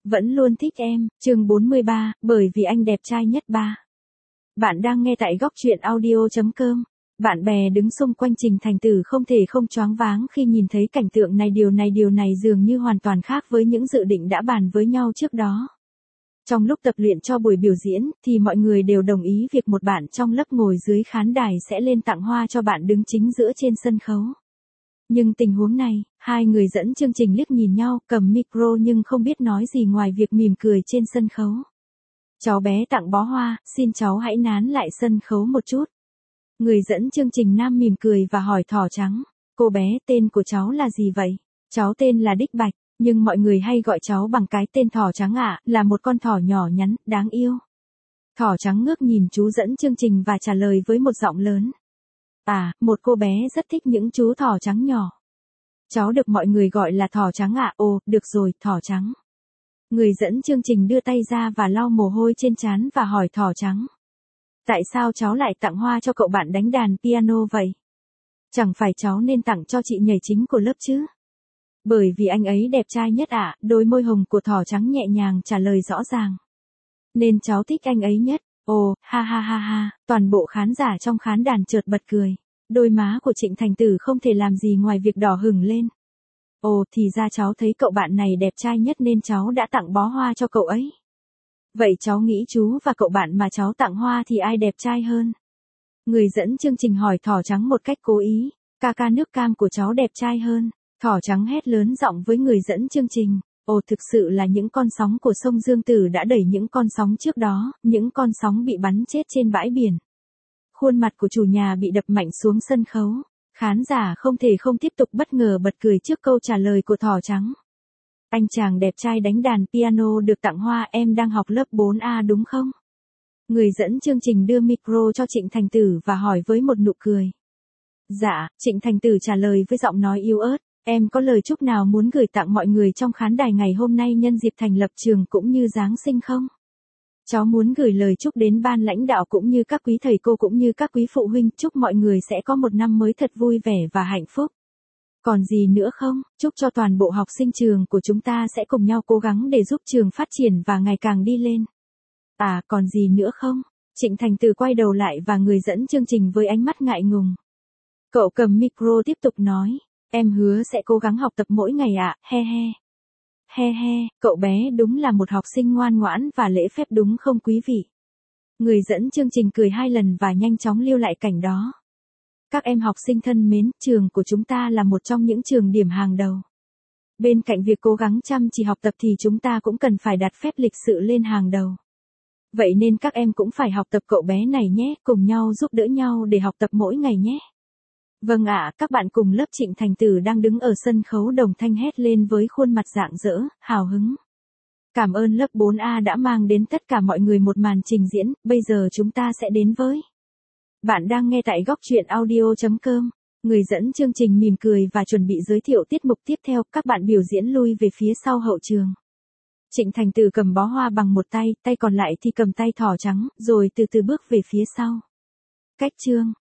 Vẫn luôn thích em, chương 43, bởi vì anh đẹp trai nhất ba. Bạn đang nghe tại góc truyện audio.com. Bạn bè đứng xung quanh Trình Thành Tử không thể không choáng váng khi nhìn thấy cảnh tượng này, điều này dường như hoàn toàn khác với những dự định đã bàn với nhau trước đó. Trong lúc tập luyện cho buổi biểu diễn, thì mọi người đều đồng ý việc một bạn trong lớp ngồi dưới khán đài sẽ lên tặng hoa cho bạn đứng chính giữa trên sân khấu. Nhưng tình huống này, hai người dẫn chương trình liếc nhìn nhau, cầm micro nhưng không biết nói gì ngoài việc mỉm cười trên sân khấu. Cháu bé tặng bó hoa, xin cháu hãy nán lại sân khấu một chút. Người dẫn chương trình nam mỉm cười và hỏi thỏ trắng, cô bé, tên của cháu là gì vậy? Cháu tên là Đích Bạch, nhưng mọi người hay gọi cháu bằng cái tên thỏ trắng ạ, là một con thỏ nhỏ nhắn, đáng yêu. Thỏ trắng ngước nhìn chú dẫn chương trình và trả lời với một giọng lớn. À, một cô bé rất thích những chú thỏ trắng nhỏ. Cháu được mọi người gọi là thỏ trắng ạ. Ồ, được rồi, thỏ trắng. Người dẫn chương trình đưa tay ra và lau mồ hôi trên trán và hỏi thỏ trắng. Tại sao cháu lại tặng hoa cho cậu bạn đánh đàn piano vậy? Chẳng phải cháu nên tặng cho chị nhảy chính của lớp chứ? Bởi vì anh ấy đẹp trai nhất ạ, đôi môi hồng của thỏ trắng nhẹ nhàng trả lời rõ ràng. Nên cháu thích anh ấy nhất. Ồ, ha ha ha ha, toàn bộ khán giả trong khán đàn chợt bật cười. Đôi má của Trịnh Thành Tử không thể làm gì ngoài việc đỏ hửng lên. Ồ, thì ra cháu thấy cậu bạn này đẹp trai nhất nên cháu đã tặng bó hoa cho cậu ấy. Vậy cháu nghĩ chú và cậu bạn mà cháu tặng hoa thì ai đẹp trai hơn? Người dẫn chương trình hỏi thỏ trắng một cách cố ý. Ca ca nước cam của cháu đẹp trai hơn. Thỏ trắng hét lớn giọng với người dẫn chương trình. Ồ, thực sự là những con sóng của sông Dương Tử đã đẩy những con sóng trước đó, những con sóng bị bắn chết trên bãi biển. Khuôn mặt của chủ nhà bị đập mạnh xuống sân khấu. Khán giả không thể không tiếp tục bất ngờ bật cười trước câu trả lời của thỏ trắng. Anh chàng đẹp trai đánh đàn piano được tặng hoa, em đang học lớp 4A đúng không? Người dẫn chương trình đưa micro cho Trịnh Thành Tử và hỏi với một nụ cười. Dạ, Trịnh Thành Tử trả lời với giọng nói yếu ớt. Em có lời chúc nào muốn gửi tặng mọi người trong khán đài ngày hôm nay nhân dịp thành lập trường cũng như Giáng sinh không? Cháu muốn gửi lời chúc đến ban lãnh đạo cũng như các quý thầy cô cũng như các quý phụ huynh, chúc mọi người sẽ có một năm mới thật vui vẻ và hạnh phúc. Còn gì nữa không? Chúc cho toàn bộ học sinh trường của chúng ta sẽ cùng nhau cố gắng để giúp trường phát triển và ngày càng đi lên. À, còn gì nữa không? Trịnh Thành Tử quay đầu lại và người dẫn chương trình với ánh mắt ngại ngùng. Cậu cầm micro tiếp tục nói. Em hứa sẽ cố gắng học tập mỗi ngày ạ, he he. He he, cậu bé đúng là một học sinh ngoan ngoãn và lễ phép đúng không quý vị? Người dẫn chương trình cười 2 lần và nhanh chóng lưu lại cảnh đó. Các em học sinh thân mến, trường của chúng ta là một trong những trường điểm hàng đầu. Bên cạnh việc cố gắng chăm chỉ học tập thì chúng ta cũng cần phải đặt phép lịch sự lên hàng đầu. Vậy nên các em cũng phải học tập cậu bé này nhé, cùng nhau giúp đỡ nhau để học tập mỗi ngày nhé. Vâng ạ, các bạn cùng lớp Trịnh Thành Tử đang đứng ở sân khấu đồng thanh hét lên với khuôn mặt rạng rỡ, hào hứng. Cảm ơn lớp 4A đã mang đến tất cả mọi người một màn trình diễn, bây giờ chúng ta sẽ đến với. Bạn đang nghe tại góc truyện audio.com. Người dẫn chương trình mỉm cười và chuẩn bị giới thiệu tiết mục tiếp theo, các bạn biểu diễn lui về phía sau hậu trường. Trịnh Thành Tử cầm bó hoa bằng một tay, tay còn lại thì cầm tay thỏ trắng, rồi từ từ bước về phía sau. Cách chương.